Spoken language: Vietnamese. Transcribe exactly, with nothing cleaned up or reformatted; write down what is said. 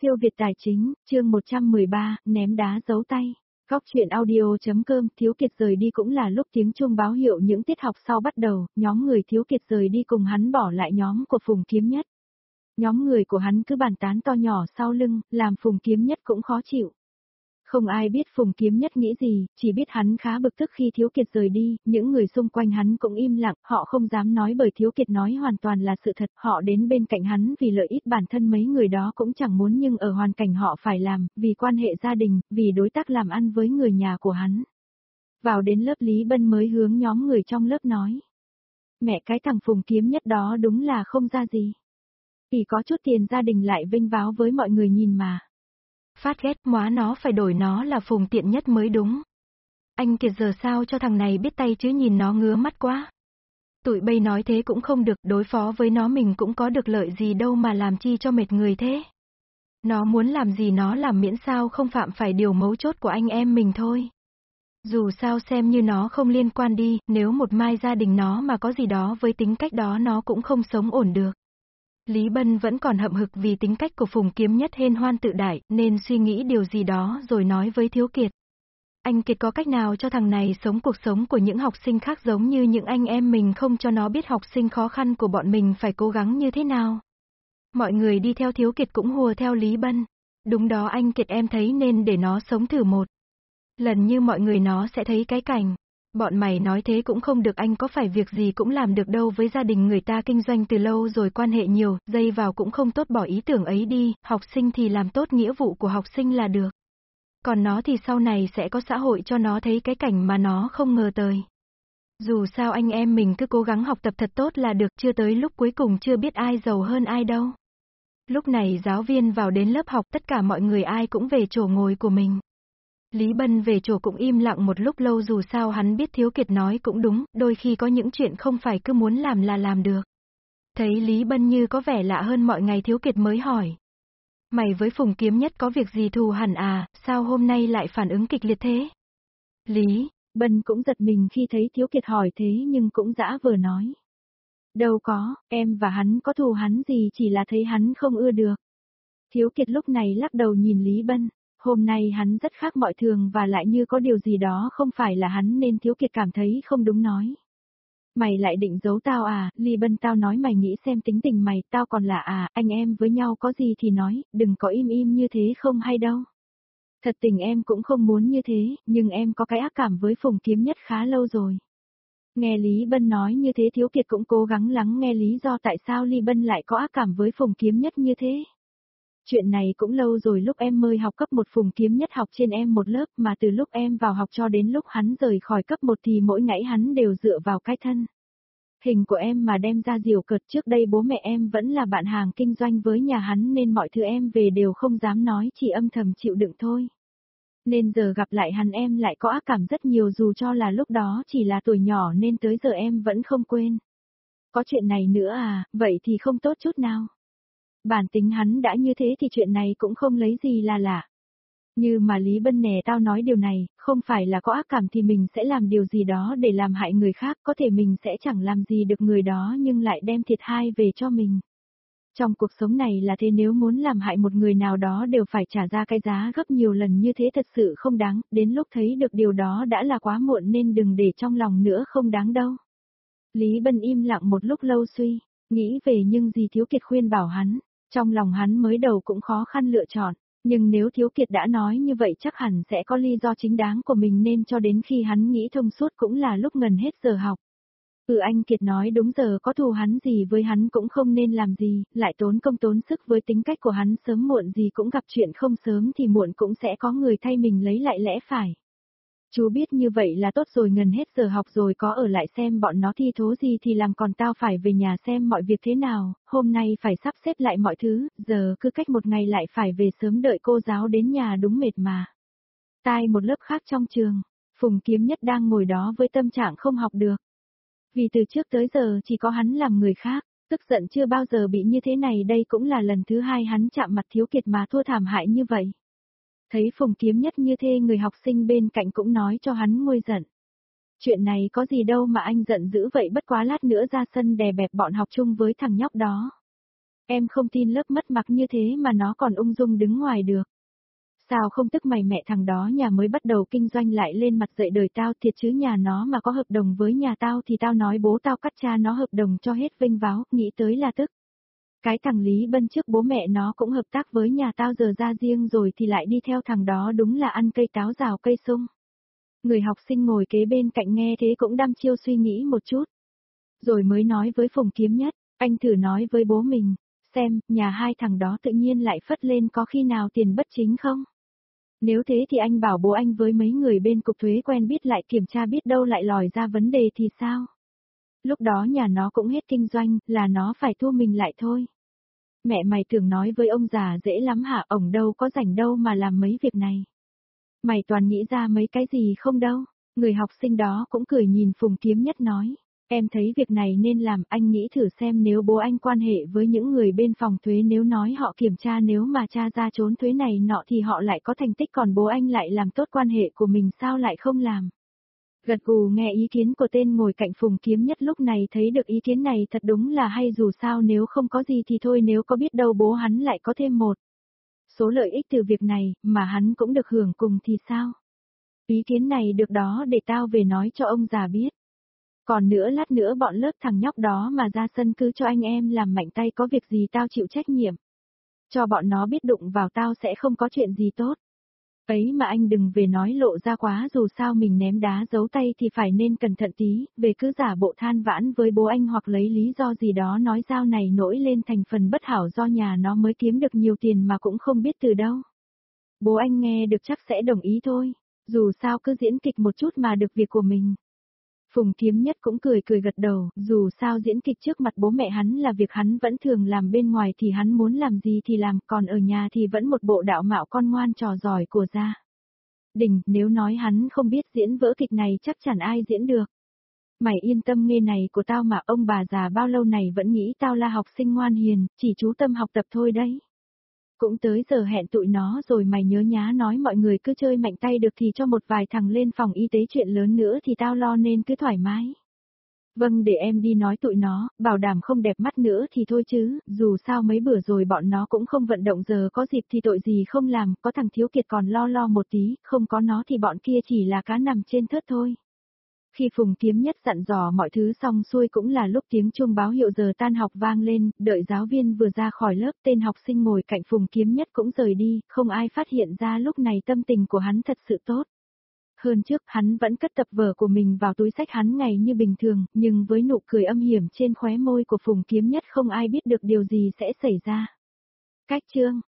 Siêu Việt Tài Chính, chương một trăm mười ba, ném đá giấu tay. Góc truyện audio.com, Thiếu Kiệt rời đi cũng là lúc tiếng chuông báo hiệu những tiết học sau bắt đầu, nhóm người Thiếu Kiệt rời đi cùng hắn bỏ lại nhóm của Phùng Kiếm Nhất. Nhóm người của hắn cứ bàn tán to nhỏ sau lưng, làm Phùng Kiếm Nhất cũng khó chịu. Không ai biết Phùng Kiếm Nhất nghĩ gì, chỉ biết hắn khá bực tức khi Thiếu Kiệt rời đi, những người xung quanh hắn cũng im lặng, họ không dám nói bởi Thiếu Kiệt nói hoàn toàn là sự thật, họ đến bên cạnh hắn vì lợi ích bản thân mấy người đó cũng chẳng muốn nhưng ở hoàn cảnh họ phải làm, vì quan hệ gia đình, vì đối tác làm ăn với người nhà của hắn. Vào đến lớp Lý Bân mới hướng nhóm người trong lớp nói. Mẹ cái thằng Phùng Kiếm Nhất đó đúng là không ra gì. Vì có chút tiền gia đình lại vinh váo với mọi người nhìn mà. Phát ghét móa nó phải đổi nó là Phùng Tiện Nhất mới đúng. Anh Kiệt giờ sao cho thằng này biết tay chứ nhìn nó ngứa mắt quá. Tụi bay nói thế cũng không được, đối phó với nó mình cũng có được lợi gì đâu mà làm chi cho mệt người thế. Nó muốn làm gì nó làm miễn sao không phạm phải điều mấu chốt của anh em mình thôi. Dù sao xem như nó không liên quan đi, nếu một mai gia đình nó mà có gì đó với tính cách đó nó cũng không sống ổn được. Lý Bân vẫn còn hậm hực vì tính cách của Phùng Kiếm Nhất hên hoan tự đại, nên suy nghĩ điều gì đó rồi nói với Thiếu Kiệt. Anh Kiệt có cách nào cho thằng này sống cuộc sống của những học sinh khác giống như những anh em mình không cho nó biết học sinh khó khăn của bọn mình phải cố gắng như thế nào? Mọi người đi theo Thiếu Kiệt cũng hùa theo Lý Bân. Đúng đó anh Kiệt em thấy nên để nó sống thử một lần như mọi người nó sẽ thấy cái cảnh. Bọn mày nói thế cũng không được anh có phải việc gì cũng làm được đâu với gia đình người ta kinh doanh từ lâu rồi quan hệ nhiều, dây vào cũng không tốt bỏ ý tưởng ấy đi, học sinh thì làm tốt nghĩa vụ của học sinh là được. Còn nó thì sau này sẽ có xã hội cho nó thấy cái cảnh mà nó không ngờ tới. Dù sao anh em mình cứ cố gắng học tập thật tốt là được, chưa tới lúc cuối cùng chưa biết ai giàu hơn ai đâu. Lúc này giáo viên vào đến lớp học tất cả mọi người ai cũng về chỗ ngồi của mình. Lý Bân về chỗ cũng im lặng một lúc lâu dù sao hắn biết Thiếu Kiệt nói cũng đúng, đôi khi có những chuyện không phải cứ muốn làm là làm được. Thấy Lý Bân như có vẻ lạ hơn mọi ngày Thiếu Kiệt mới hỏi. Mày với Phùng Kiếm Nhất có việc gì thù hẳn à, sao hôm nay lại phản ứng kịch liệt thế? Lý Bân cũng giật mình khi thấy Thiếu Kiệt hỏi thế nhưng cũng dã vờ nói. Đâu có, em và hắn có thù hắn gì chỉ là thấy hắn không ưa được. Thiếu Kiệt lúc này lắc đầu nhìn Lý Bân. Hôm nay hắn rất khác mọi thường và lại như có điều gì đó không phải là hắn nên Thiếu Kiệt cảm thấy không đúng nói. Mày lại định giấu tao à, Lý Bân tao nói mày nghĩ xem tính tình mày, tao còn là à, anh em với nhau có gì thì nói, đừng có im im như thế không hay đâu. Thật tình em cũng không muốn như thế, nhưng em có cái ác cảm với Phùng Kiếm Nhất khá lâu rồi. Nghe Lý Bân nói như thế Thiếu Kiệt cũng cố gắng lắng nghe lý do tại sao Lý Bân lại có ác cảm với Phùng Kiếm Nhất như thế. Chuyện này cũng lâu rồi lúc em mới học cấp một Phùng Kiếm Nhất học trên em một lớp mà từ lúc em vào học cho đến lúc hắn rời khỏi cấp một thì mỗi ngày hắn đều dựa vào cái thân. Hình của em mà đem ra diều cợt trước đây bố mẹ em vẫn là bạn hàng kinh doanh với nhà hắn nên mọi thứ em về đều không dám nói chỉ âm thầm chịu đựng thôi. Nên giờ gặp lại hắn em lại có ác cảm rất nhiều dù cho là lúc đó chỉ là tuổi nhỏ nên tới giờ em vẫn không quên. Có chuyện này nữa à, vậy thì không tốt chút nào. Bản tính hắn đã như thế thì chuyện này cũng không lấy gì là lạ. Như mà Lý Bân nè tao nói điều này, không phải là có ác cảm thì mình sẽ làm điều gì đó để làm hại người khác, có thể mình sẽ chẳng làm gì được người đó nhưng lại đem thiệt hai về cho mình. Trong cuộc sống này là thế nếu muốn làm hại một người nào đó đều phải trả ra cái giá gấp nhiều lần như thế thật sự không đáng, đến lúc thấy được điều đó đã là quá muộn nên đừng để trong lòng nữa không đáng đâu. Lý Bân im lặng một lúc lâu suy, nghĩ về nhưng gì Thiếu Kiệt khuyên bảo hắn. Trong lòng hắn mới đầu cũng khó khăn lựa chọn, nhưng nếu Thiếu Kiệt đã nói như vậy chắc hẳn sẽ có lý do chính đáng của mình nên cho đến khi hắn nghĩ thông suốt cũng là lúc gần hết giờ học. Ừ anh Kiệt nói đúng giờ có thù hắn gì với hắn cũng không nên làm gì, lại tốn công tốn sức với tính cách của hắn sớm muộn gì cũng gặp chuyện không sớm thì muộn cũng sẽ có người thay mình lấy lại lẽ phải. Chú biết như vậy là tốt rồi gần hết giờ học rồi có ở lại xem bọn nó thi thố gì thì làm còn tao phải về nhà xem mọi việc thế nào, hôm nay phải sắp xếp lại mọi thứ, giờ cứ cách một ngày lại phải về sớm đợi cô giáo đến nhà đúng mệt mà. Tai một lớp khác trong trường, Phùng Kiếm Nhất đang ngồi đó với tâm trạng không học được. Vì từ trước tới giờ chỉ có hắn làm người khác, tức giận chưa bao giờ bị như thế này đây cũng là lần thứ hai hắn chạm mặt Thiếu Kiệt mà thua thảm hại như vậy. Thấy Phùng Kiếm Nhất như thế người học sinh bên cạnh cũng nói cho hắn nguôi giận. Chuyện này có gì đâu mà anh giận dữ vậy bất quá lát nữa ra sân đè bẹp bọn học chung với thằng nhóc đó. Em không tin lớp mất mặt như thế mà nó còn ung dung đứng ngoài được. Sao không tức mày mẹ thằng đó nhà mới bắt đầu kinh doanh lại lên mặt dậy đời tao thiệt chứ, nhà nó mà có hợp đồng với nhà tao thì tao nói bố tao cắt cha nó hợp đồng cho hết vênh váo, nghĩ tới là tức. Cái thằng Lý Bân trước bố mẹ nó cũng hợp tác với nhà tao, giờ ra riêng rồi thì lại đi theo thằng đó, đúng là ăn cây táo rào cây sung. Người học sinh ngồi kế bên cạnh nghe thế cũng đăm chiêu suy nghĩ một chút. Rồi mới nói với Phùng Kiếm Nhất, anh thử nói với bố mình, xem, nhà hai thằng đó tự nhiên lại phất lên có khi nào tiền bất chính không? Nếu thế thì anh bảo bố anh với mấy người bên cục thuế quen biết lại kiểm tra, biết đâu lại lòi ra vấn đề thì sao? Lúc đó nhà nó cũng hết kinh doanh, là nó phải thu mình lại thôi. Mẹ mày tưởng nói với ông già dễ lắm hả, ổng đâu có rảnh đâu mà làm mấy việc này. Mày toàn nghĩ ra mấy cái gì không đâu. Người học sinh đó cũng cười nhìn Phùng Kiếm Nhất nói, em thấy việc này nên làm, anh nghĩ thử xem nếu bố anh quan hệ với những người bên phòng thuế, nếu nói họ kiểm tra, nếu mà tra ra trốn thuế này nọ thì họ lại có thành tích, còn bố anh lại làm tốt quan hệ của mình sao lại không làm. Gật gù nghe ý kiến của tên ngồi cạnh Phùng Kiếm Nhất, lúc này thấy được ý kiến này thật đúng là hay, dù sao nếu không có gì thì thôi, nếu có biết đâu bố hắn lại có thêm một số lợi ích từ việc này, mà hắn cũng được hưởng cùng thì sao? Ý kiến này được đó, để tao về nói cho ông già biết. Còn nữa lát nữa bọn lớp thằng nhóc đó mà ra sân cứ cho anh em làm mạnh tay, có việc gì tao chịu trách nhiệm. Cho bọn nó biết đụng vào tao sẽ không có chuyện gì tốt. Ấy mà anh đừng về nói lộ ra quá, dù sao mình ném đá giấu tay thì phải nên cẩn thận tí, về cứ giả bộ than vãn với bố anh hoặc lấy lý do gì đó nói dao này nổi lên thành phần bất hảo do nhà nó mới kiếm được nhiều tiền mà cũng không biết từ đâu. Bố anh nghe được chắc sẽ đồng ý thôi, dù sao cứ diễn kịch một chút mà được việc của mình. Phùng Kiếm Nhất cũng cười cười gật đầu, dù sao diễn kịch trước mặt bố mẹ hắn là việc hắn vẫn thường làm, bên ngoài thì hắn muốn làm gì thì làm, còn ở nhà thì vẫn một bộ đạo mạo con ngoan trò giỏi của gia đình, nếu nói hắn không biết diễn vở kịch này chắc chẳng ai diễn được. Mày yên tâm, nghề này của tao mà, ông bà già bao lâu này vẫn nghĩ tao là học sinh ngoan hiền, chỉ chú tâm học tập thôi đấy. Cũng tới giờ hẹn tụi nó rồi, mày nhớ nhá, nói mọi người cứ chơi mạnh tay được thì cho một vài thằng lên phòng y tế, chuyện lớn nữa thì tao lo nên cứ thoải mái. Vâng, để em đi nói tụi nó, bảo đảm không đẹp mắt nữa thì thôi chứ, dù sao mấy bữa rồi bọn nó cũng không vận động, giờ có dịp thì tội gì không làm, có thằng Thiếu Kiệt còn lo lo một tí, không có nó thì bọn kia chỉ là cá nằm trên thớt thôi. Khi Phùng Kiếm Nhất dặn dò mọi thứ xong xuôi cũng là lúc tiếng chuông báo hiệu giờ tan học vang lên, đợi giáo viên vừa ra khỏi lớp, tên học sinh ngồi cạnh Phùng Kiếm Nhất cũng rời đi, không ai phát hiện ra lúc này tâm tình của hắn thật sự tốt. Hơn trước, hắn vẫn cất tập vở của mình vào túi xách hắn ngày như bình thường, nhưng với nụ cười âm hiểm trên khóe môi của Phùng Kiếm Nhất không ai biết được điều gì sẽ xảy ra. Cách chương